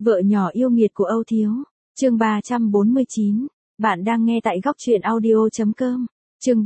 Vợ nhỏ yêu nghiệt của Âu Thiếu. Chương 349. Bạn đang nghe tại góc truyện audio.com. Chương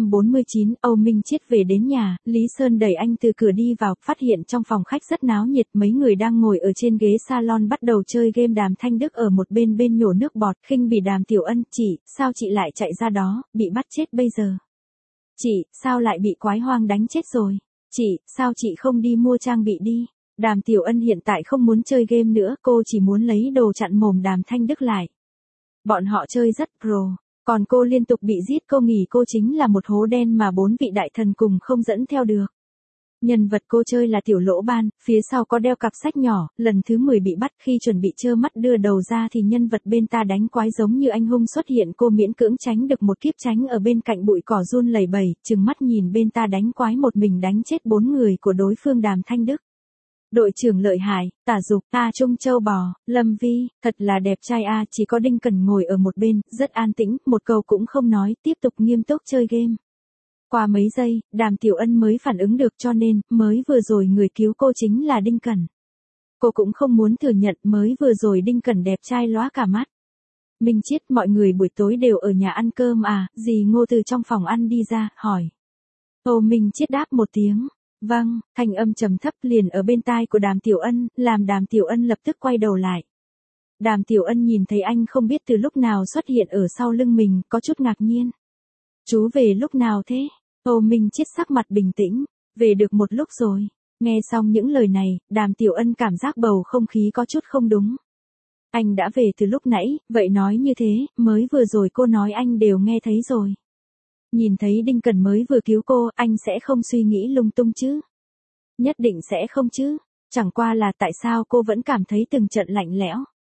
349. Âu Minh Chiết về đến nhà, Lý Sơn đẩy anh từ cửa đi vào, phát hiện trong phòng khách rất náo nhiệt, mấy người đang ngồi ở trên ghế salon bắt đầu chơi game. Đàm Thanh Đức ở một bên nhổ nước bọt, khinh bỉ Đàm Tiểu Ân. Chị, sao chị lại chạy ra đó, bị bắt chết bây giờ. Chị, sao lại bị quái hoang đánh chết rồi. Chị, sao chị không đi mua trang bị đi. Đàm Tiểu Ân hiện tại không muốn chơi game nữa, cô chỉ muốn lấy đồ chặn mồm Đàm Thanh Đức lại. Bọn họ chơi rất pro, còn cô liên tục bị giết. Cô nghĩ cô chính là một hố đen mà 4 vị đại thần cùng không dẫn theo được. Nhân vật cô chơi là Tiểu Lỗ Ban, phía sau có đeo cặp sách nhỏ, lần thứ 10 bị bắt. Khi chuẩn bị trơ mắt đưa đầu ra thì nhân vật bên ta đánh quái giống như anh hung xuất hiện. Cô miễn cưỡng tránh được một kiếp, tránh ở bên cạnh bụi cỏ run lẩy bẩy, trừng mắt nhìn bên ta đánh quái, một mình đánh chết 4 người của đối phương. Đàm Thanh Đức, đội trưởng lợi hại. Tả Dục, Trung Châu Bò, Lâm Vi, thật là đẹp trai chỉ có Đinh Cẩn ngồi ở một bên, rất an tĩnh, một câu cũng không nói, tiếp tục nghiêm túc chơi game. Qua mấy giây, Đàm Tiểu Ân mới phản ứng được, cho nên, mới vừa rồi người cứu cô chính là Đinh Cẩn. Cô cũng không muốn thừa nhận, mới vừa rồi Đinh Cẩn đẹp trai lóa cả mắt. Minh Chiết, mọi người buổi tối đều ở nhà ăn cơm Dì Ngô từ trong phòng ăn đi ra, hỏi. Âu Minh Chiết đáp một tiếng. Vâng, thanh âm trầm thấp liền ở bên tai của Đàm Tiểu Ân, làm Đàm Tiểu Ân lập tức quay đầu lại. Đàm Tiểu Ân nhìn thấy anh không biết từ lúc nào xuất hiện ở sau lưng mình, có chút ngạc nhiên. Chú về lúc nào thế? Âu Minh Chiết sắc mặt bình tĩnh. Về được một lúc rồi. Nghe xong những lời này, Đàm Tiểu Ân cảm giác bầu không khí có chút không đúng. Anh đã về từ lúc nãy, vậy nói như thế, mới vừa rồi cô nói anh đều nghe thấy rồi. Nhìn thấy Đinh Cẩn mới vừa cứu cô, anh sẽ không suy nghĩ lung tung chứ? Nhất định sẽ không chứ? Chẳng qua là tại sao cô vẫn cảm thấy từng trận lạnh lẽo?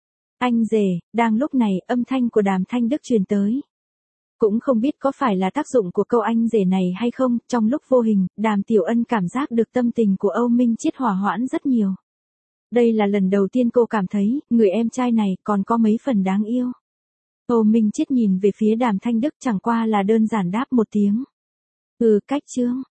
Anh rể. Đang lúc này, âm thanh của Đàm Thanh Đức truyền tới. Cũng không biết có phải là tác dụng của câu anh rể này hay không, trong lúc vô hình, Đàm Tiểu Ân cảm giác được tâm tình của Âu Minh Chiết hòa hoãn rất nhiều. Đây là lần đầu tiên cô cảm thấy, người em trai này còn có mấy phần đáng yêu. Âu Minh Chiết nhìn về phía Đàm Thanh Đức, chẳng qua là đơn giản đáp một tiếng. Cách chương.